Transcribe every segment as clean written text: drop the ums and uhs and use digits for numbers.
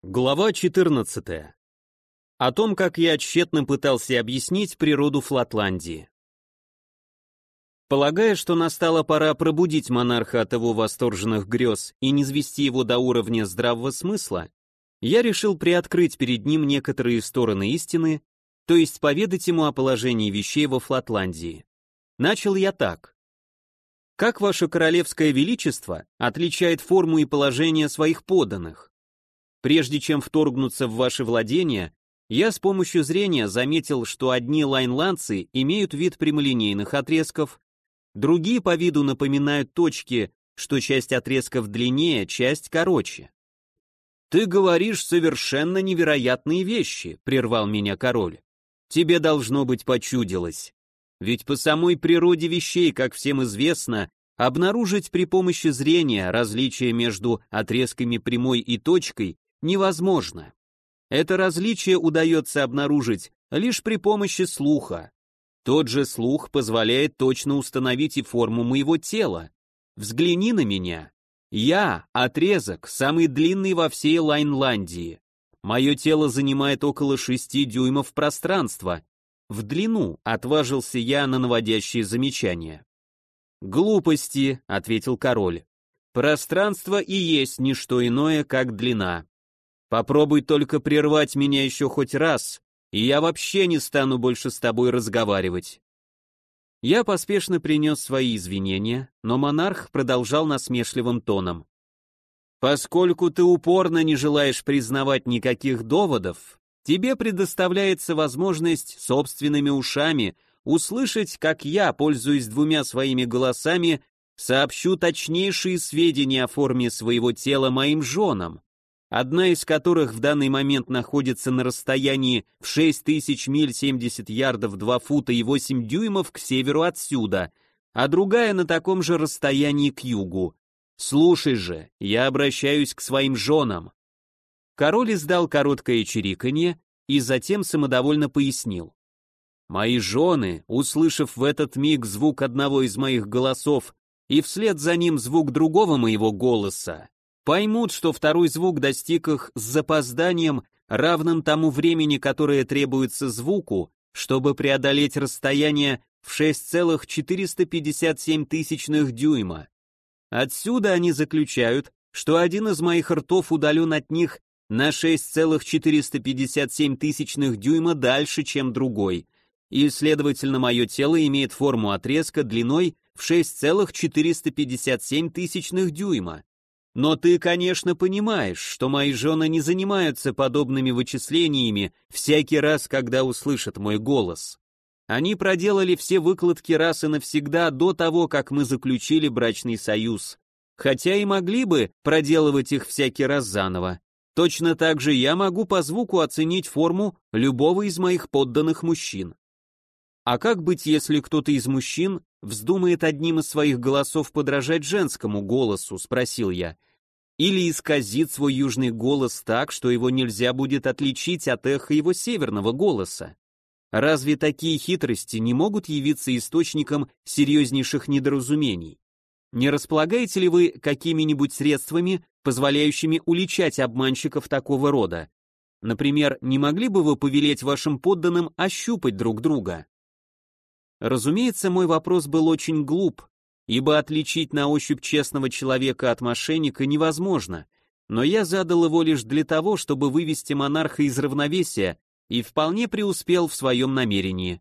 Глава 14. О том, как я тщетно пытался объяснить природу Флатландии. Полагая, что настала пора пробудить монарха от его восторженных грез и низвести его до уровня здравого смысла, я решил приоткрыть перед ним некоторые стороны истины, то есть поведать ему о положении вещей во Флатландии. Начал я так. Как ваше королевское величество отличает форму и положение своих подданных? Прежде чем вторгнуться в ваши владения, я с помощью зрения заметил, что одни лайнландцы имеют вид прямолинейных отрезков, другие по виду напоминают точки, что часть отрезков длиннее, часть короче. «Ты говоришь совершенно невероятные вещи», — прервал меня король. «Тебе должно быть почудилось. Ведь по самой природе вещей, как всем известно, обнаружить при помощи зрения различие между отрезками прямой и точкой невозможно. Это различие удается обнаружить лишь при помощи слуха. Тот же слух позволяет точно установить и форму моего тела. Взгляни на меня. Я — отрезок, самый длинный во всей Лайнландии. Мое тело занимает около 6 дюймов пространства. В длину отважился я на наводящие замечания. «Глупости», — ответил король. «Пространство и есть не что иное, как длина. Попробуй только прервать меня еще хоть раз, и я вообще не стану больше с тобой разговаривать». Я поспешно принес свои извинения, но монарх продолжал насмешливым тоном. «Поскольку ты упорно не желаешь признавать никаких доводов, тебе предоставляется возможность собственными ушами услышать, как я, пользуясь двумя своими голосами, сообщу точнейшие сведения о форме своего тела моим женам, одна из которых в данный момент находится на расстоянии в 6000 миль 70 ярдов 2 фута и 8 дюймов к северу отсюда, а другая на таком же расстоянии к югу. Слушай же, я обращаюсь к своим женам». Король издал короткое чириканье и затем самодовольно пояснил. «Мои жены, услышав в этот миг звук одного из моих голосов и вслед за ним звук другого моего голоса, поймут, что второй звук достиг их с запозданием, равным тому времени, которое требуется звуку, чтобы преодолеть расстояние в 6,457 дюйма. Отсюда они заключают, что один из моих ртов удален от них на 6,457 дюйма дальше, чем другой, и, следовательно, мое тело имеет форму отрезка длиной в 6,457 дюйма. Но ты, конечно, понимаешь, что мои жены не занимаются подобными вычислениями всякий раз, когда услышат мой голос. Они проделали все выкладки раз и навсегда до того, как мы заключили брачный союз, хотя и могли бы проделывать их всякий раз заново. Точно так же я могу по звуку оценить форму любого из моих подданных мужчин. А как быть, если кто-то из мужчин вздумает одним из своих голосов подражать женскому голосу, спросил я, или исказит свой южный голос так, что его нельзя будет отличить от эха его северного голоса? Разве такие хитрости не могут явиться источником серьезнейших недоразумений? Не располагаете ли вы какими-нибудь средствами, позволяющими уличать обманщиков такого рода? Например, не могли бы вы повелеть вашим подданным ощупать друг друга? Разумеется, мой вопрос был очень глуп, ибо отличить на ощупь честного человека от мошенника невозможно, но я задал его лишь для того, чтобы вывести монарха из равновесия, и вполне преуспел в своем намерении.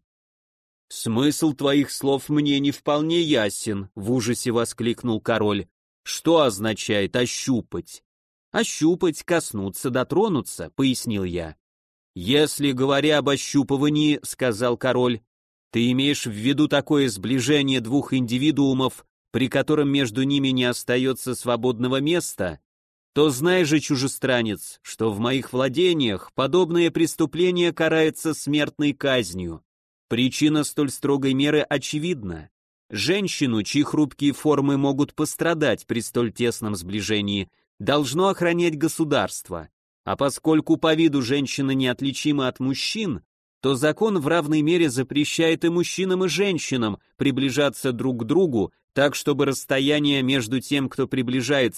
«Смысл твоих слов мне не вполне ясен», — в ужасе воскликнул король. «Что означает ощупать?» «Ощупать, коснуться, дотронуться», — пояснил я. «Если, говоря об ощупывании, — сказал король, — ты имеешь в виду такое сближение двух индивидуумов, при котором между ними не остается свободного места, то знай же, чужестранец, что в моих владениях подобное преступление карается смертной казнью. Причина столь строгой меры очевидна. Женщину, чьи хрупкие формы могут пострадать при столь тесном сближении, должно охранять государство, а поскольку по виду женщина неотличима от мужчин, то закон в равной мере запрещает и мужчинам, и женщинам приближаться друг к другу так, чтобы расстояние между тем, кто приближается,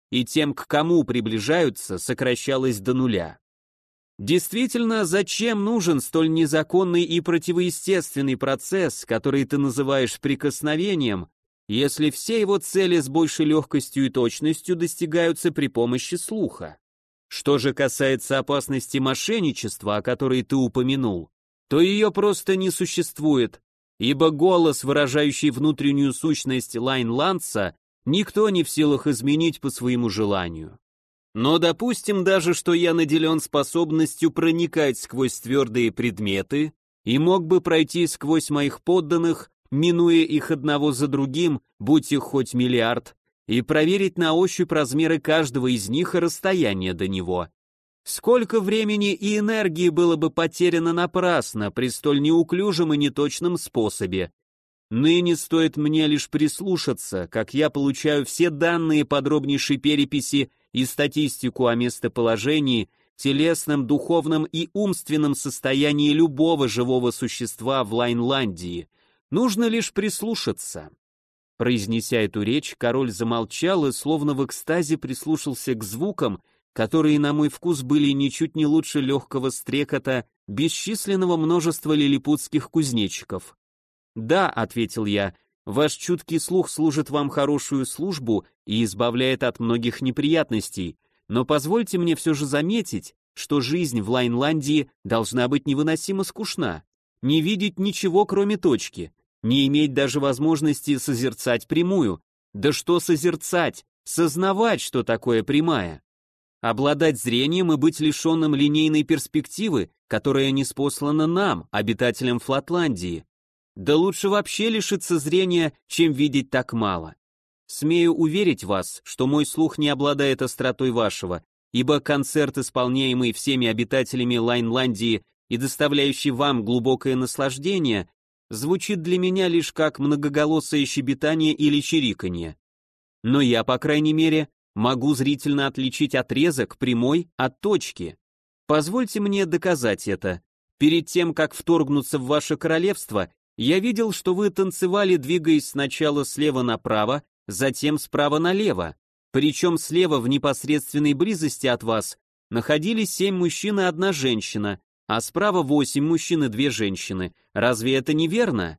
и тем, к кому приближаются, сокращалось до нуля. Действительно, зачем нужен столь незаконный и противоестественный процесс, который ты называешь прикосновением, если все его цели с большей легкостью и точностью достигаются при помощи слуха? Что же касается опасности мошенничества, о которой ты упомянул, то ее просто не существует, ибо голос, выражающий внутреннюю сущность Лайн-Ланца, никто не в силах изменить по своему желанию. Но допустим даже, что я наделен способностью проникать сквозь твердые предметы и мог бы пройти сквозь моих подданных, минуя их одного за другим, будь их хоть миллиард, и проверить на ощупь размеры каждого из них и расстояние до него. Сколько времени и энергии было бы потеряно напрасно при столь неуклюжем и неточном способе. Ныне стоит мне лишь прислушаться, как я получаю все данные подробнейшей переписи и статистику о местоположении, телесном, духовном и умственном состоянии любого живого существа в Лайнландии. Нужно лишь прислушаться. Произнеся эту речь, король замолчал и словно в экстазе прислушался к звукам, которые, на мой вкус, были ничуть не лучше легкого стрекота бесчисленного множества лилипутских кузнечиков. «Да», — ответил я, — «ваш чуткий слух служит вам хорошую службу и избавляет от многих неприятностей, но позвольте мне все же заметить, что жизнь в Лайнландии должна быть невыносимо скучна, не видеть ничего, кроме точки, не иметь даже возможности созерцать прямую. Да что созерцать? Сознавать, что такое прямая. Обладать зрением и быть лишенным линейной перспективы, которая ниспослана нам, обитателям Флатландии. Да лучше вообще лишиться зрения, чем видеть так мало. Смею уверить вас, что мой слух не обладает остротой вашего, ибо концерт, исполняемый всеми обитателями Лайнландии и доставляющий вам глубокое наслаждение, звучит для меня лишь как многоголосое щебетание или чириканье. Но я, по крайней мере, могу зрительно отличить отрезок прямой от точки. Позвольте мне доказать это. Перед тем, как вторгнуться в ваше королевство, я видел, что вы танцевали, двигаясь сначала слева направо, затем справа налево. Причем слева в непосредственной близости от вас находились 7 мужчин и 1 женщина, а справа 8 мужчин и 2 женщины. Разве это не верно?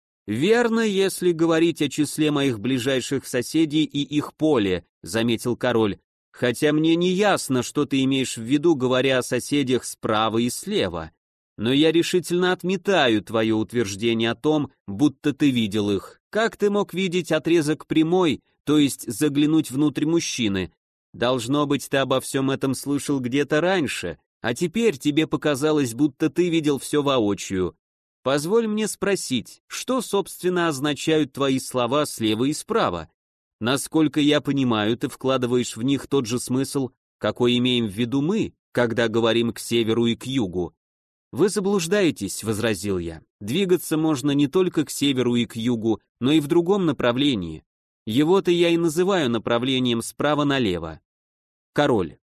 Верно, если говорить о числе моих ближайших соседей и их поле, заметил король, хотя мне не ясно, что ты имеешь в виду, говоря о соседях справа и слева. Но я решительно отметаю твое утверждение о том, будто ты видел их. Как ты мог видеть отрезок прямой, то есть заглянуть внутрь мужчины? Должно быть, ты обо всем этом слышал где-то раньше, а теперь тебе показалось, будто ты видел все воочию. Позволь мне спросить, что, собственно, означают твои слова слева и справа? Насколько я понимаю, ты вкладываешь в них тот же смысл, какой имеем в виду мы, когда говорим к северу и к югу. Вы заблуждаетесь, возразил я. Двигаться можно не только к северу и к югу, но и в другом направлении. Его-то я и называю направлением справа налево. Король.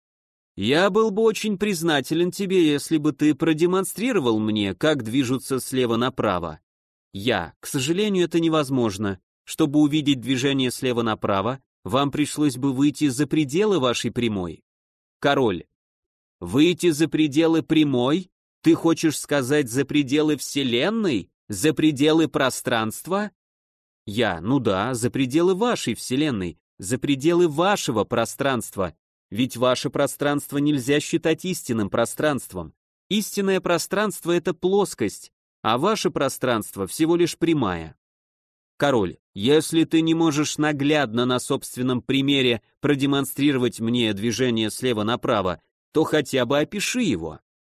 Я был бы очень признателен тебе, если бы ты продемонстрировал мне, как движутся слева направо. К сожалению, это невозможно. Чтобы увидеть движение слева направо, вам пришлось бы выйти за пределы вашей прямой. Король. Выйти за пределы прямой? Ты хочешь сказать за пределы Вселенной? За пределы пространства? Ну да, за пределы вашей Вселенной, за пределы вашего пространства. Ведь ваше пространство нельзя считать истинным пространством. Истинное пространство — это плоскость, а ваше пространство всего лишь прямая. Король, если ты не можешь наглядно на собственном примере продемонстрировать мне движение слева направо, то хотя бы опиши его.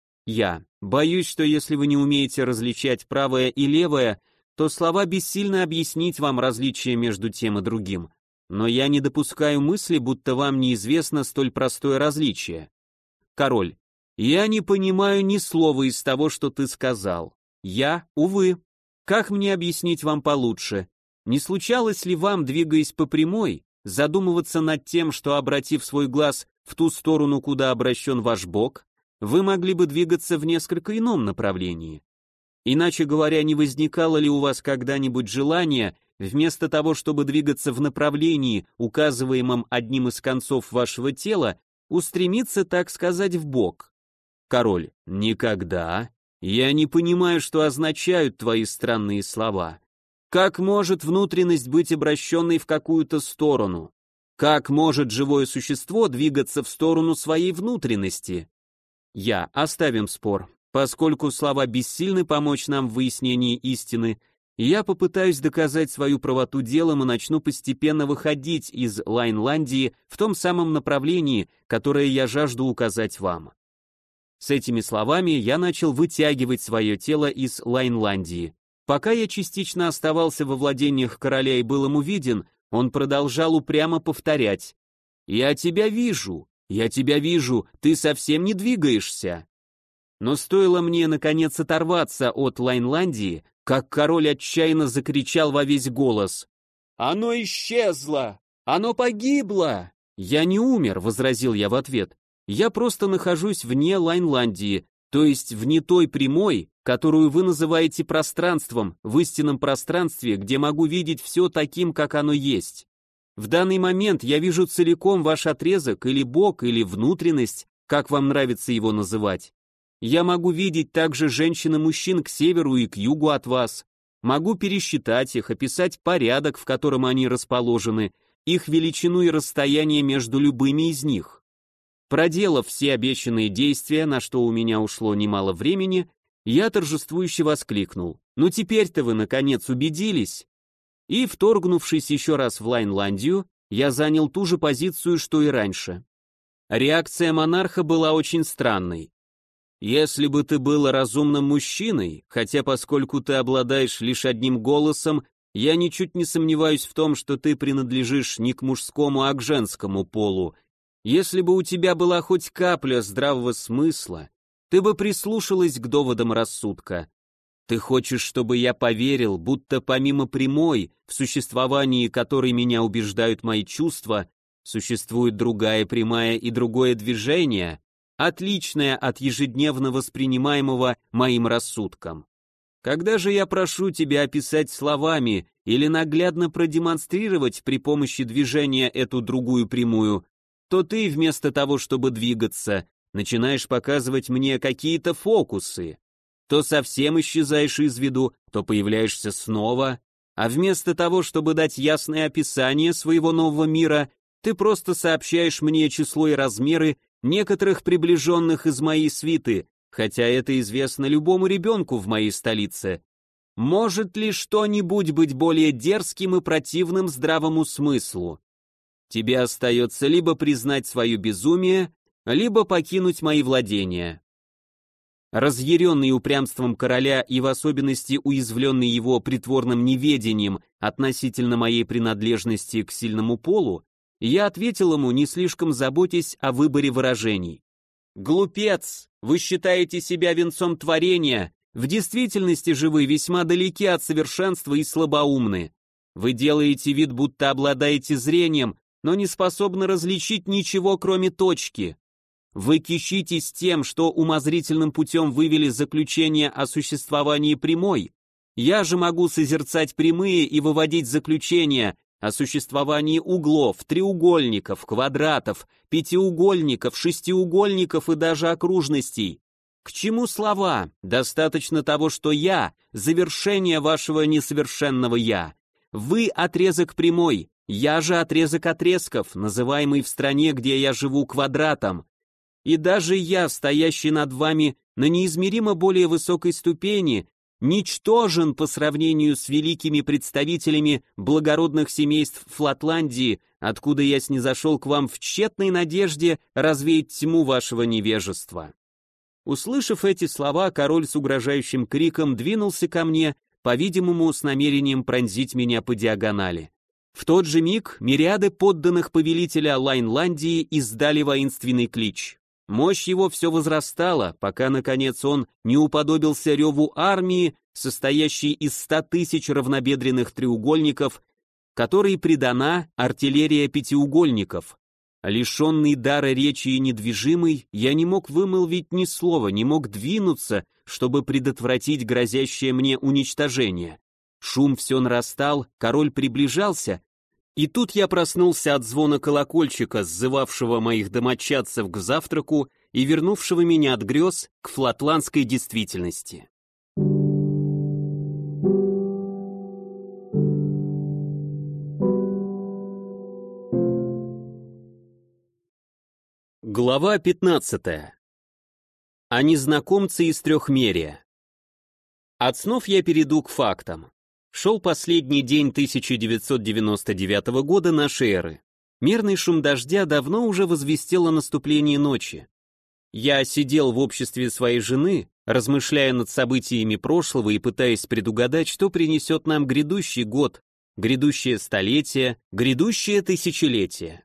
Боюсь, что если вы не умеете различать правое и левое, то слова бессильно объяснить вам различие между тем и другим. Но я не допускаю мысли, будто вам неизвестно столь простое различие. Король, я не понимаю ни слова из того, что ты сказал. Увы. Как мне объяснить вам получше? Не случалось ли вам, двигаясь по прямой, задумываться над тем, что, обратив свой глаз в ту сторону, куда обращен ваш бок, вы могли бы двигаться в несколько ином направлении? Иначе говоря, не возникало ли у вас когда-нибудь желание вместо того, чтобы двигаться в направлении, указываемом одним из концов вашего тела, устремиться, так сказать, вбок. Король: никогда. Я не понимаю, что означают твои странные слова. Как может внутренность быть обращенной в какую-то сторону? Как может живое существо двигаться в сторону своей внутренности? Оставим спор. Поскольку слова бессильны помочь нам в выяснении истины, я попытаюсь доказать свою правоту делом и начну постепенно выходить из Лайнландии в том самом направлении, которое я жажду указать вам. С этими словами я начал вытягивать свое тело из Лайнландии. Пока я частично оставался во владениях короля и был ему виден, он продолжал упрямо повторять: «Я тебя вижу, ты совсем не двигаешься». Но стоило мне, наконец, оторваться от Лайнландии, как король отчаянно закричал во весь голос: «Оно исчезло! Оно погибло!» «Я не умер», — возразил я в ответ. «Я просто нахожусь вне Лайнландии, то есть вне той прямой, которую вы называете пространством, в истинном пространстве, где могу видеть все таким, как оно есть. В данный момент я вижу целиком ваш отрезок, или бок, или внутренность, как вам нравится его называть. Я могу видеть также женщин и мужчин к северу и к югу от вас. Могу пересчитать их, описать порядок, в котором они расположены, их величину и расстояние между любыми из них. Проделав все обещанные действия, на что у меня ушло немало времени, я торжествующе воскликнул: «Ну теперь-то вы, наконец, убедились!» И, вторгнувшись еще раз в Лайнландию, я занял ту же позицию, что и раньше. Реакция монарха была очень странной. «Если бы ты был разумным мужчиной, хотя поскольку ты обладаешь лишь одним голосом, я ничуть не сомневаюсь в том, что ты принадлежишь не к мужскому, а к женскому полу. Если бы у тебя была хоть капля здравого смысла, ты бы прислушалась к доводам рассудка. Ты хочешь, чтобы я поверил, будто помимо прямой, в существовании которой меня убеждают мои чувства, существует другая прямая и другое движение, отличное от ежедневно воспринимаемого моим рассудком. Когда же я прошу тебя описать словами или наглядно продемонстрировать при помощи движения эту другую прямую, то ты, вместо того, чтобы двигаться, начинаешь показывать мне какие-то фокусы. То совсем исчезаешь из виду, то появляешься снова, а вместо того, чтобы дать ясное описание своего нового мира, ты просто сообщаешь мне число и размеры некоторых приближенных из моей свиты, хотя это известно любому ребенку в моей столице. Может ли что-нибудь быть более дерзким и противным здравому смыслу? Тебе остается либо признать свое безумие, либо покинуть мои владения». Разъяренный упрямством короля и в особенности уязвленный его притворным неведением относительно моей принадлежности к сильному полу, я ответил ему, не слишком заботясь о выборе выражений. «Глупец! Вы считаете себя венцом творения, в действительности же вы весьма далеки от совершенства и слабоумны. Вы делаете вид, будто обладаете зрением, но не способны различить ничего, кроме точки. Вы кичитесь тем, что умозрительным путем вывели заключение о существовании прямой. Я же могу созерцать прямые и выводить заключения о существовании углов, треугольников, квадратов, пятиугольников, шестиугольников и даже окружностей. К чему слова? Достаточно того, что я — завершение вашего несовершенного «я». Вы — отрезок прямой, я же отрезок отрезков, называемый в стране, где я живу, квадратом. И даже я, стоящий над вами на неизмеримо более высокой ступени, ничтожен по сравнению с великими представителями благородных семейств Флатландии, откуда я снизошел к вам в тщетной надежде развеять тьму вашего невежества». Услышав эти слова, король с угрожающим криком двинулся ко мне, по-видимому, с намерением пронзить меня по диагонали. В тот же миг мириады подданных повелителя Лайнландии издали воинственный клич. Мощь его все возрастала, пока, наконец, он не уподобился реву армии, состоящей из 100 тысяч равнобедренных треугольников, которой придана артиллерия пятиугольников. Лишенный дара речи и недвижимый, я не мог вымолвить ни слова, не мог двинуться, чтобы предотвратить грозящее мне уничтожение. Шум все нарастал, король приближался, и тут я проснулся от звона колокольчика, сзывавшего моих домочадцев к завтраку и вернувшего меня от грез к флатландской действительности. Глава 15. О незнакомце из Трехмерия. От снов я перейду к фактам. Шел последний день 1999 года нашей эры. Мерный шум дождя давно уже возвестил о наступлении ночи. Я сидел в обществе своей жены, размышляя над событиями прошлого и пытаясь предугадать, что принесет нам грядущий год, грядущее столетие, грядущее тысячелетие.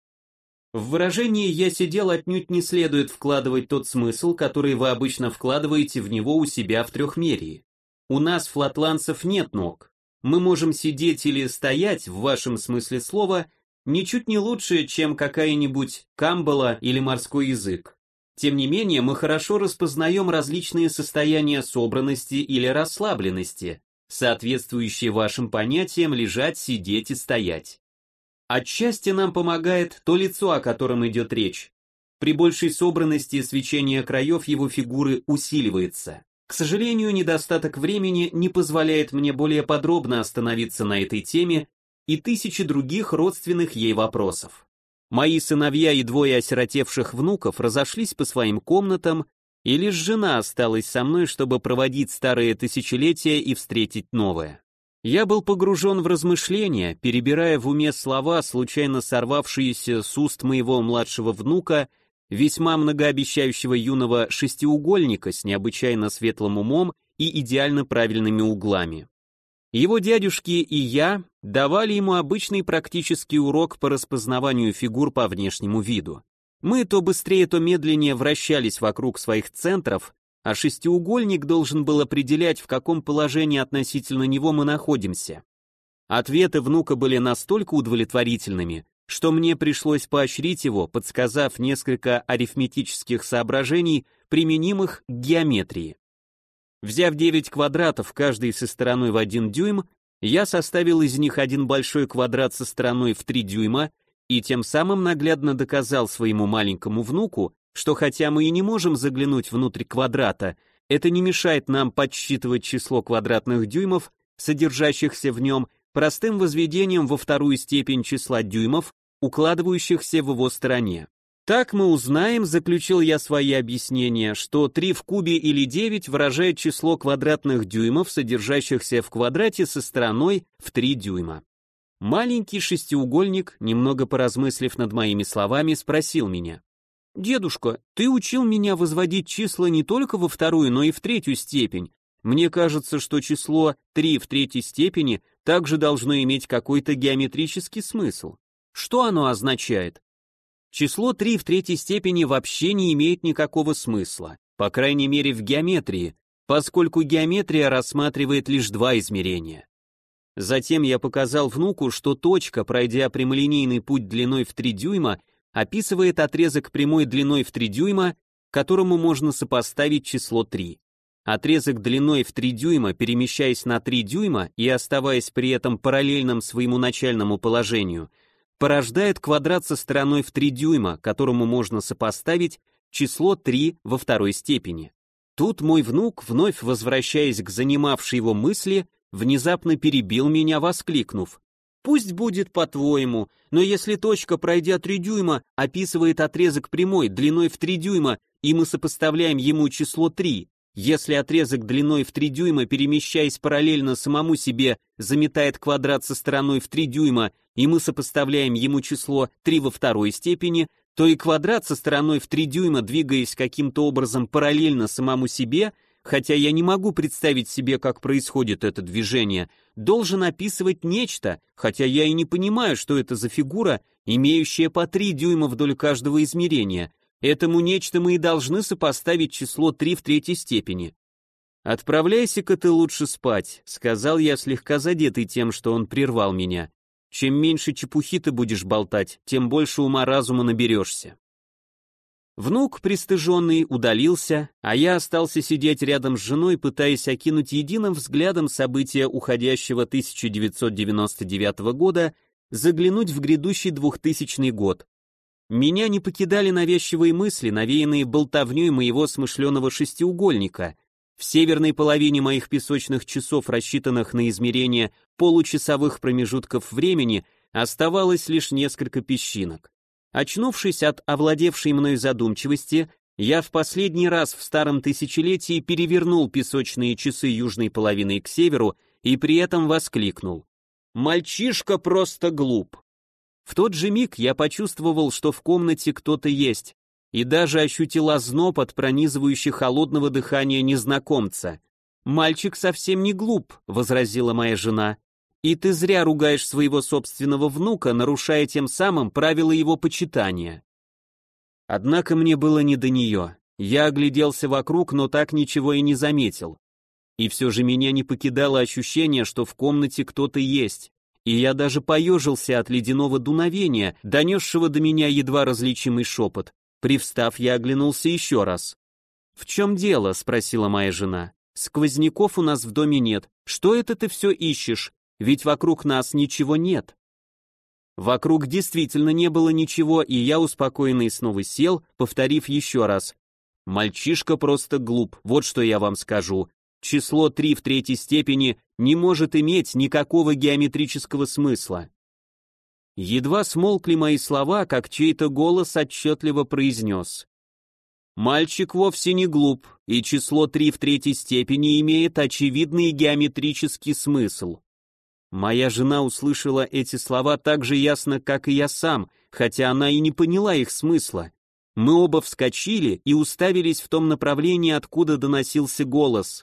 В выражении «я сидел» отнюдь не следует вкладывать тот смысл, который вы обычно вкладываете в него у себя в Трехмерии. У нас, флатландцев, нет ног. Мы можем сидеть или стоять, в вашем смысле слова, ничуть не лучше, чем какая-нибудь камбала или морской язык. Тем не менее, мы хорошо распознаем различные состояния собранности или расслабленности, соответствующие вашим понятиям лежать, сидеть и стоять. Отчасти нам помогает то лицо, о котором идет речь. При большей собранности свечение краев его фигуры усиливается. К сожалению, недостаток времени не позволяет мне более подробно остановиться на этой теме и тысячи других родственных ей вопросов. Мои сыновья и двое осиротевших внуков разошлись по своим комнатам, и лишь жена осталась со мной, чтобы проводить старые тысячелетия и встретить новое. Я был погружен в размышления, перебирая в уме слова, случайно сорвавшиеся с уст моего младшего внука, весьма многообещающего юного шестиугольника с необычайно светлым умом и идеально правильными углами. Его дядюшки и я давали ему обычный практический урок по распознаванию фигур по внешнему виду. Мы то быстрее, то медленнее вращались вокруг своих центров, а шестиугольник должен был определять, в каком положении относительно него мы находимся. Ответы внука были настолько удовлетворительными, что мне пришлось поощрить его, подсказав несколько арифметических соображений, применимых к геометрии. Взяв 9 квадратов, каждый со стороной в 1 дюйм, я составил из них один большой квадрат со стороной в 3 дюйма и тем самым наглядно доказал своему маленькому внуку, что хотя мы и не можем заглянуть внутрь квадрата, это не мешает нам подсчитывать число квадратных дюймов, содержащихся в нем, простым возведением во вторую степень числа дюймов, укладывающихся в его стороне. Так мы узнаем, заключил я свои объяснения, что 3 в кубе или 9 выражает число квадратных дюймов, содержащихся в квадрате со стороной в 3 дюйма. Маленький шестиугольник, немного поразмыслив над моими словами, спросил меня: «Дедушка, ты учил меня возводить числа не только во вторую, но и в третью степень. Мне кажется, что число 3 в третьей степени также должно иметь какой-то геометрический смысл. Что оно означает?» Число 3 в третьей степени вообще не имеет никакого смысла, по крайней мере в геометрии, поскольку геометрия рассматривает лишь 2 измерения. Затем я показал внуку, что точка, пройдя прямолинейный путь длиной в 3 дюйма, описывает отрезок прямой длиной в 3 дюйма, к которому можно сопоставить число 3. Отрезок длиной в 3 дюйма, перемещаясь на 3 дюйма и оставаясь при этом параллельным своему начальному положению, порождает квадрат со стороной в 3 дюйма, к которому можно сопоставить число 3 во второй степени. Тут мой внук, вновь возвращаясь к занимавшей его мысли, внезапно перебил меня, воскликнув: «Пусть будет по-твоему, но если точка, пройдя 3 дюйма, описывает отрезок прямой длиной в 3 дюйма, и мы сопоставляем ему число 3, если отрезок длиной в 3 дюйма, перемещаясь параллельно самому себе, заметает квадрат со стороной в 3 дюйма, и мы сопоставляем ему число 3 во второй степени, то и квадрат со стороной в 3 дюйма, двигаясь каким-то образом параллельно самому себе, хотя я не могу представить себе, как происходит это движение, должен описывать нечто, хотя я и не понимаю, что это за фигура, имеющая по 3 дюйма вдоль каждого измерения. Этому нечто мы и должны сопоставить число 3 в третьей степени. «Отправляйся-ка ты лучше спать», — сказал я, слегка задетый тем, что он прервал меня. «Чем меньше чепухи ты будешь болтать, тем больше ума-разума наберешься». Внук, пристыженный, удалился, а я остался сидеть рядом с женой, пытаясь окинуть единым взглядом события уходящего 1999 года, заглянуть в грядущий 2000 год. Меня не покидали навязчивые мысли, навеянные болтовней моего смышленого шестиугольника. В северной половине моих песочных часов, рассчитанных на измерение получасовых промежутков времени, оставалось лишь несколько песчинок. Очнувшись от овладевшей мной задумчивости, я в последний раз в старом тысячелетии перевернул песочные часы южной половины к северу и при этом воскликнул: «Мальчишка просто глуп!». В тот же миг я почувствовал, что в комнате кто-то есть, и даже ощутил озноб от пронизывающего холодного дыхания незнакомца. «Мальчик совсем не глуп», — возразила моя жена. «И ты зря ругаешь своего собственного внука, нарушая тем самым правила его почитания». Однако мне было не до нее. Я огляделся вокруг, но так ничего и не заметил. И все же меня не покидало ощущение, что в комнате кто-то есть, и я даже поежился от ледяного дуновения, донесшего до меня едва различимый шепот. Привстав, я оглянулся еще раз. «В чем дело?» — спросила моя жена. «Сквозняков у нас в доме нет. Что это ты все ищешь? Ведь вокруг нас ничего нет». Вокруг действительно не было ничего, и я, успокоенный, снова сел, повторив еще раз. «Мальчишка просто глуп, вот что я вам скажу. Число 3 в третьей степени не может иметь никакого геометрического смысла». Едва смолкли мои слова, как чей-то голос отчетливо произнес: «Мальчик вовсе не глуп, и число 3 в третьей степени имеет очевидный геометрический смысл». Моя жена услышала эти слова так же ясно, как и я сам, хотя она и не поняла их смысла. Мы оба вскочили и уставились в том направлении, откуда доносился голос.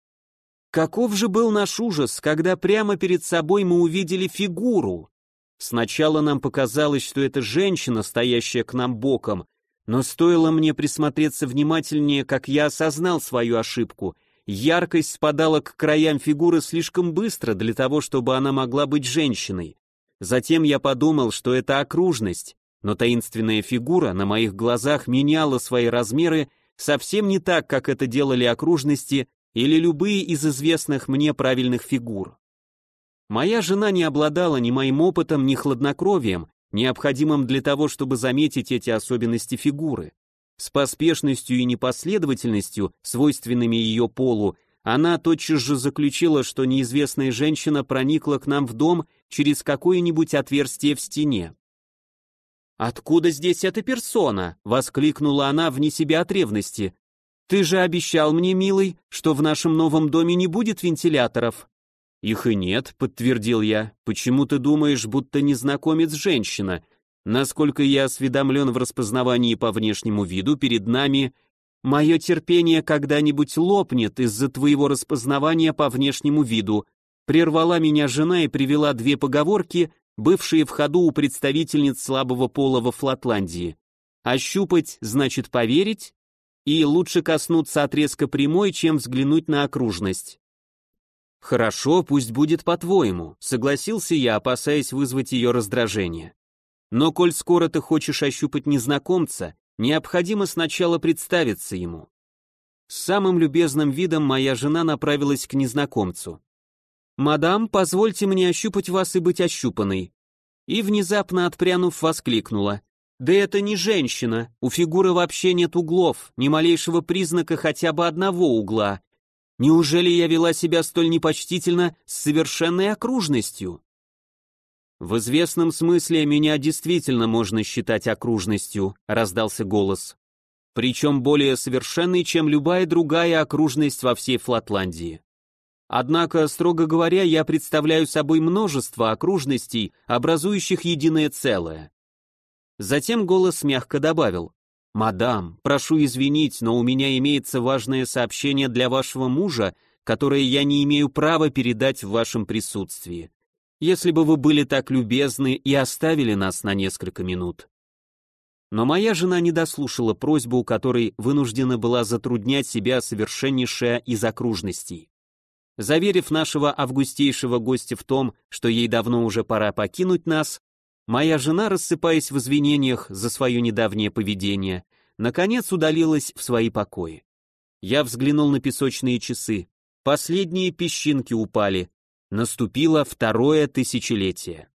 Каков же был наш ужас, когда прямо перед собой мы увидели фигуру! Сначала нам показалось, что это женщина, стоящая к нам боком, но стоило мне присмотреться внимательнее, как я осознал свою ошибку. Яркость спадала к краям фигуры слишком быстро для того, чтобы она могла быть женщиной. Затем я подумал, что это окружность, но таинственная фигура на моих глазах меняла свои размеры совсем не так, как это делали окружности или любые из известных мне правильных фигур. Моя жена не обладала ни моим опытом, ни хладнокровием, необходимым для того, чтобы заметить эти особенности фигуры. С поспешностью и непоследовательностью, свойственными ее полу, она тотчас же заключила, что неизвестная женщина проникла к нам в дом через какое-нибудь отверстие в стене. «Откуда здесь эта персона?» — воскликнула она вне себя от ревности. «Ты же обещал мне, милый, что в нашем новом доме не будет вентиляторов». «Их и нет», — подтвердил я. «Почему ты думаешь, будто незнакомец женщина? Насколько я осведомлен в распознавании по внешнему виду, перед нами... Мое терпение когда-нибудь лопнет из-за твоего распознавания по внешнему виду», — прервала меня жена и привела две поговорки, бывшие в ходу у представительниц слабого пола во Флатландии. «Ощупать значит поверить», и «лучше коснуться отрезка прямой, чем взглянуть на окружность». «Хорошо, пусть будет по-твоему», — согласился я, опасаясь вызвать ее раздражение. «Но коль скоро ты хочешь ощупать незнакомца, необходимо сначала представиться ему». С самым любезным видом моя жена направилась к незнакомцу. «Мадам, позвольте мне ощупать вас и быть ощупанной». И внезапно отпрянув, воскликнула: «Да это не женщина, у фигуры вообще нет углов, ни малейшего признака хотя бы одного угла. Неужели я вела себя столь непочтительно с совершенной окружностью?» «В известном смысле меня действительно можно считать окружностью», — раздался голос. «Причем более совершенной, чем любая другая окружность во всей Флатландии. Однако, строго говоря, я представляю собой множество окружностей, образующих единое целое». Затем голос мягко добавил: «Мадам, прошу извинить, но у меня имеется важное сообщение для вашего мужа, которое я не имею права передать в вашем присутствии. Если бы вы были так любезны и оставили нас на несколько минут». Но моя жена не дослушала просьбу, которой вынуждена была затруднять себя совершеннейшая из окружностей. Заверив нашего августейшего гостя в том, что ей давно уже пора покинуть нас, моя жена, рассыпаясь в извинениях за свое недавнее поведение, наконец удалилась в свои покои. Я взглянул на песочные часы. Последние песчинки упали. Наступило второе тысячелетие.